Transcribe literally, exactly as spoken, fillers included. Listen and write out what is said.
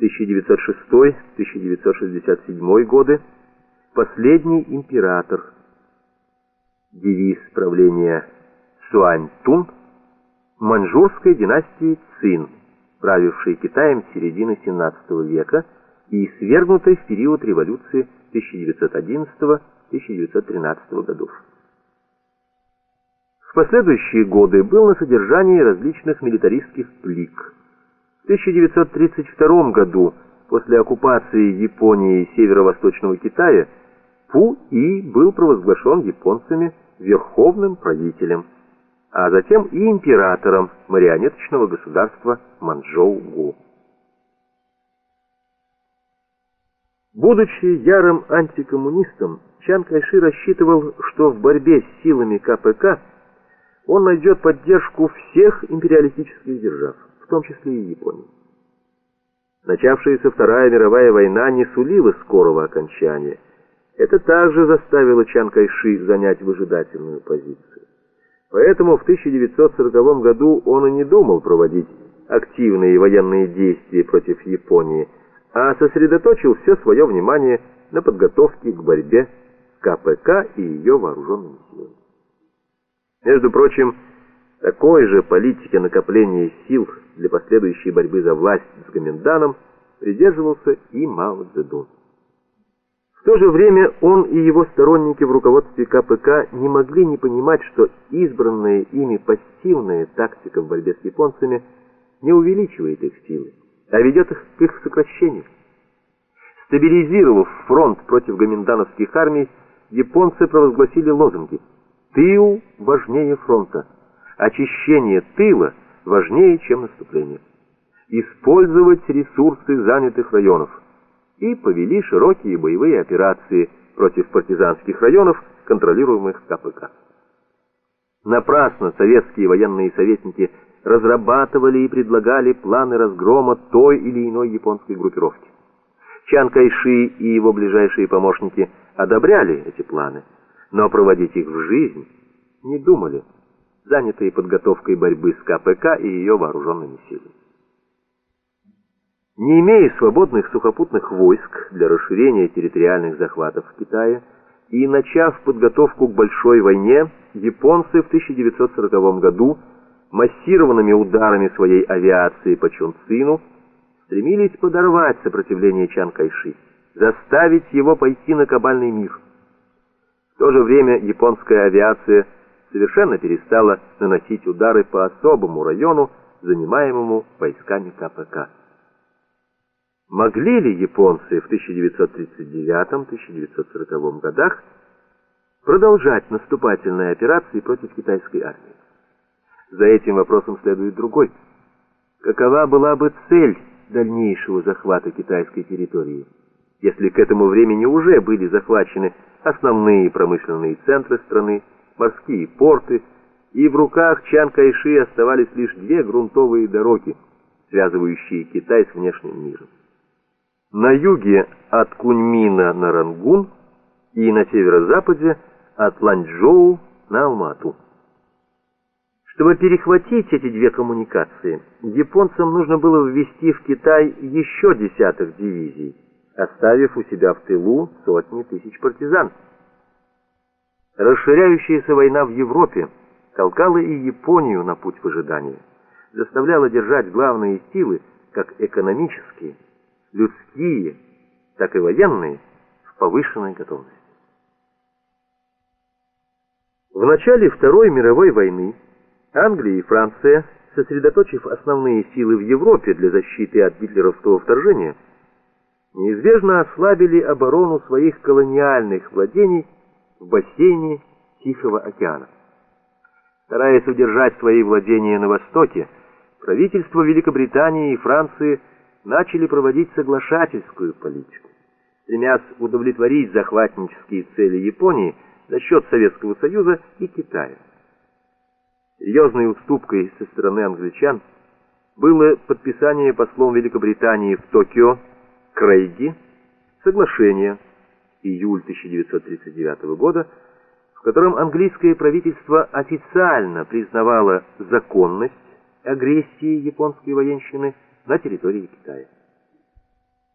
тысяча девятьсот шестой — тысяча девятьсот шестьдесят седьмой годы, последний император. Девиз правления Сюань-Тун маньчжурской династии Цин, правившей Китаем с середины семнадцатого века и свергнутой в период революции тысяча девятьсот одиннадцатого — тысяча девятьсот тринадцатого годов. В последующие годы был на содержании различных милитаристских клик. В тысяча девятьсот тридцать втором году, после оккупации Японии северо-восточного Китая, Пу-И был провозглашен японцами верховным правителем, а затем и императором марионеточного государства Манчжоу-Гу. Будучи ярым антикоммунистом, Чан Кайши рассчитывал, что в борьбе с силами ка пэ ка он найдет поддержку всех империалистических держав, в том числе и Японии. Начавшаяся Вторая мировая война не сулила скорого окончания. Это также заставило Чан Кайши занять выжидательную позицию. Поэтому в тысяча девятьсот сороковом году он и не думал проводить активные военные действия против Японии, а сосредоточил все свое внимание на подготовке к борьбе с ка пэ ка и ее вооруженными силами. Между прочим, такой же политики накопления сил для последующей борьбы за власть с Гоминданом придерживался и Мао Цзэдун. В то же время он и его сторонники в руководстве ка пэ ка не могли не понимать, что избранная ими пассивная тактика в борьбе с японцами не увеличивает их силы, а ведет их к их сокращению. Стабилизировав фронт против гоминдановских армий, японцы провозгласили лозунги: «Тыл важнее фронта», «Очищение тыла важнее, чем наступление», «Использовать ресурсы занятых районов», и повели широкие боевые операции против партизанских районов, контролируемых ка пэ ка. Напрасно советские военные советники разрабатывали и предлагали планы разгрома той или иной японской группировки. Чан Кайши и его ближайшие помощники одобряли эти планы, но проводить их в жизнь не думали, занятые подготовкой борьбы с ка пэ ка и ее вооруженными силами. Не имея свободных сухопутных войск для расширения территориальных захватов в Китае и начав подготовку к большой войне, японцы в тысяча девятьсот сороковом году массированными ударами своей авиации по Чунцину стремились подорвать сопротивление Чан Кайши, заставить его пойти на кабальный мир. В то же время японская авиация совершенно перестала наносить удары по особому району, занимаемому войсками ка пэ ка. Могли ли японцы в тысяча девятьсот тридцать девятом — тысяча девятьсот сороковом годах продолжать наступательные операции против китайской армии? За этим вопросом следует другой. Какова была бы цель дальнейшего захвата китайской территории, если к этому времени уже были захвачены основные промышленные центры страны, морские порты, и в руках Чан Кайши оставались лишь две грунтовые дороги, связывающие Китай с внешним миром? На юге от Куньмина на Рангун и на северо-западе от Ланчжоу на Алмату. Чтобы перехватить эти две коммуникации, японцам нужно было ввести в Китай еще десяток дивизий, оставив у себя в тылу сотни тысяч партизан. Расширяющаяся война в Европе толкала и Японию на путь выжидания, заставляла держать главные силы, как экономические, людские, так и военные, в повышенной готовности. В начале Второй мировой войны Англия и Франция, сосредоточив основные силы в Европе для защиты от гитлеровского вторжения, неизбежно ослабили оборону своих колониальных владений в бассейне Тихого океана. Стараясь удержать свои владения на востоке, правительства Великобритании и Франции начали проводить соглашательскую политику, стремясь удовлетворить захватнические цели Японии за счет Советского Союза и Китая. Серьезной уступкой со стороны англичан было подписание послом Великобритании в Токио Крейги соглашения июль тысяча девятьсот тридцать девятого года, в котором английское правительство официально признавало законность агрессии японской военщины на территории Китая.